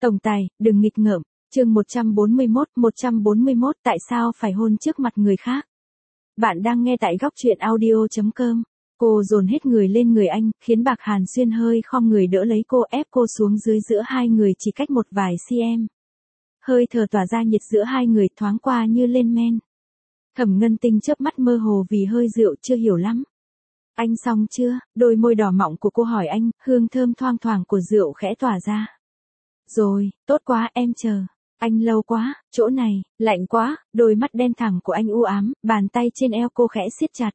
Tổng tài, đừng nghịch ngợm. Chương 141, tại sao phải hôn trước mặt người khác? Bạn đang nghe tại góc truyện audio.com. Cô dồn hết người lên người anh, khiến Bạc Hàn Xuyên hơi khom người đỡ lấy cô, ép cô xuống dưới, giữa hai người chỉ cách một vài cm. Hơi thở tỏa ra nhiệt giữa hai người, thoáng qua như lên men. Thẩm Ngân Tinh chớp mắt mơ hồ vì hơi rượu, chưa hiểu lắm. Anh xong chưa? Đôi môi đỏ mọng của cô hỏi anh, hương thơm thoang thoảng của rượu khẽ tỏa ra. Rồi, tốt quá, em chờ. Anh lâu quá, chỗ này, lạnh quá. Đôi mắt đen thẳng của anh u ám, bàn tay trên eo cô khẽ siết chặt.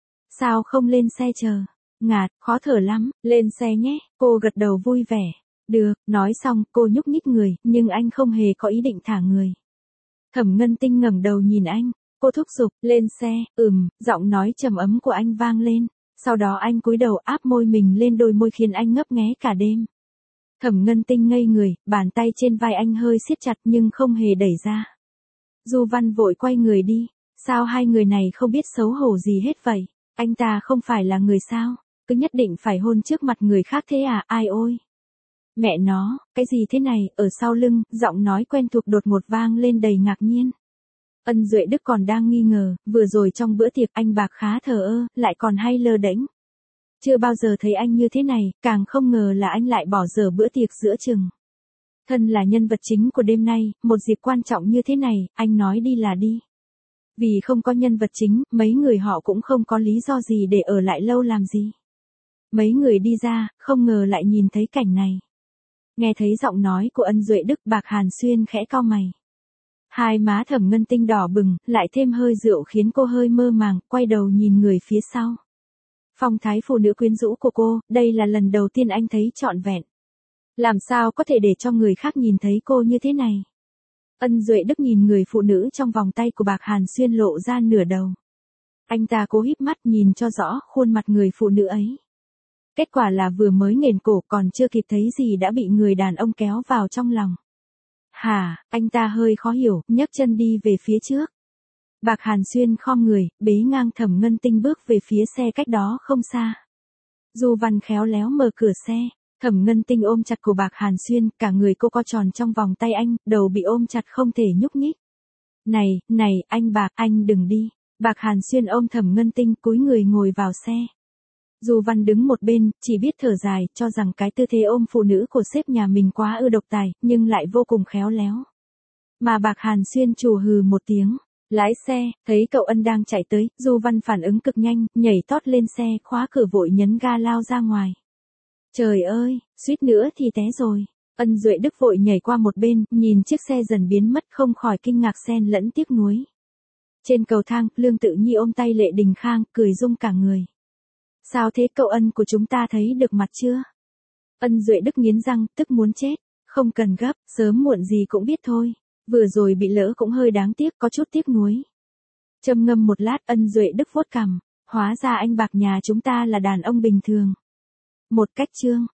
Sao không lên xe chờ? Ngạt, khó thở lắm, lên xe nhé. Cô gật đầu vui vẻ. Được, nói xong, cô nhúc nhích người, nhưng anh không hề có ý định thả người. Thẩm Ngân Tinh ngẩng đầu nhìn anh, cô thúc giục, lên xe. Giọng nói trầm ấm của anh vang lên. Sau đó anh cúi đầu áp môi mình lên đôi môi khiến anh ngấp nghé cả đêm. Thẩm Ngân Tinh ngây người, bàn tay trên vai anh hơi siết chặt nhưng không hề đẩy ra. Du Văn vội quay người đi. Sao hai người này không biết xấu hổ gì hết vậy? Anh ta không phải là người sao? Cứ nhất định phải hôn trước mặt người khác thế à? Ai ôi! Mẹ nó, cái gì thế này? Ở sau lưng, giọng nói quen thuộc đột ngột vang lên đầy ngạc nhiên. Ân Duệ Đức còn đang nghi ngờ, vừa rồi trong bữa tiệc anh Bạc khá thờ ơ, lại còn hay lơ đễnh. Chưa bao giờ thấy anh như thế này, càng không ngờ là anh lại bỏ dở bữa tiệc giữa chừng. Thân là nhân vật chính của đêm nay, một dịp quan trọng như thế này, anh nói đi là đi. Vì không có nhân vật chính, mấy người họ cũng không có lý do gì để ở lại lâu làm gì. Mấy người đi ra, không ngờ lại nhìn thấy cảnh này. Nghe thấy giọng nói của Ân Duệ Đức, Bạc Hàn Xuyên khẽ cau mày. Hai má Thẩm Ngân Tinh đỏ bừng, lại thêm hơi rượu khiến cô hơi mơ màng, quay đầu nhìn người phía sau. Phong thái phụ nữ quyến rũ của cô, đây là lần đầu tiên anh thấy trọn vẹn. Làm sao có thể để cho người khác nhìn thấy cô như thế này? Ân Duệ Đức nhìn người phụ nữ trong vòng tay của Bạc Hàn Xuyên lộ ra nửa đầu. Anh ta cố híp mắt nhìn cho rõ khuôn mặt người phụ nữ ấy. Kết quả là vừa mới nghển cổ còn chưa kịp thấy gì đã bị người đàn ông kéo vào trong lòng. Hả, anh ta hơi khó hiểu, nhấc chân đi về phía trước. Bạc Hàn Xuyên khom người, bế ngang Thẩm Ngân Tinh bước về phía xe cách đó không xa. Du Văn khéo léo mở cửa xe, Thẩm Ngân Tinh ôm chặt cổ Bạc Hàn Xuyên, cả người cô co tròn trong vòng tay anh, đầu bị ôm chặt không thể nhúc nhích. Này, anh Bạc, anh đừng đi. Bạc Hàn Xuyên ôm Thẩm Ngân Tinh cúi người ngồi vào xe. Du Văn đứng một bên, chỉ biết thở dài, cho rằng cái tư thế ôm phụ nữ của sếp nhà mình quá độc tài, nhưng lại vô cùng khéo léo. Mà Bạc Hàn Xuyên trù hừ một tiếng. Lái xe, thấy cậu Ân đang chạy tới, Du Văn phản ứng cực nhanh, nhảy tót lên xe, khóa cửa vội nhấn ga lao ra ngoài. Trời ơi, suýt nữa thì té rồi. Ân Duệ Đức vội nhảy qua một bên, nhìn chiếc xe dần biến mất không khỏi kinh ngạc xen lẫn tiếc nuối. Trên cầu thang, Lương Tự Nhi ôm tay Lệ Đình Khang, cười rung cả người. Sao thế cậu Ân của chúng ta thấy được mặt chưa? Ân Duệ Đức nghiến răng, tức muốn chết. Không cần gấp, sớm muộn gì cũng biết thôi. Vừa rồi bị lỡ cũng hơi đáng tiếc, có chút tiếc nuối. Trầm ngâm một lát, Ân Duệ Đức vuốt cằm. Hóa ra anh Bạc nhà chúng ta là đàn ông bình thường. Một cách chương.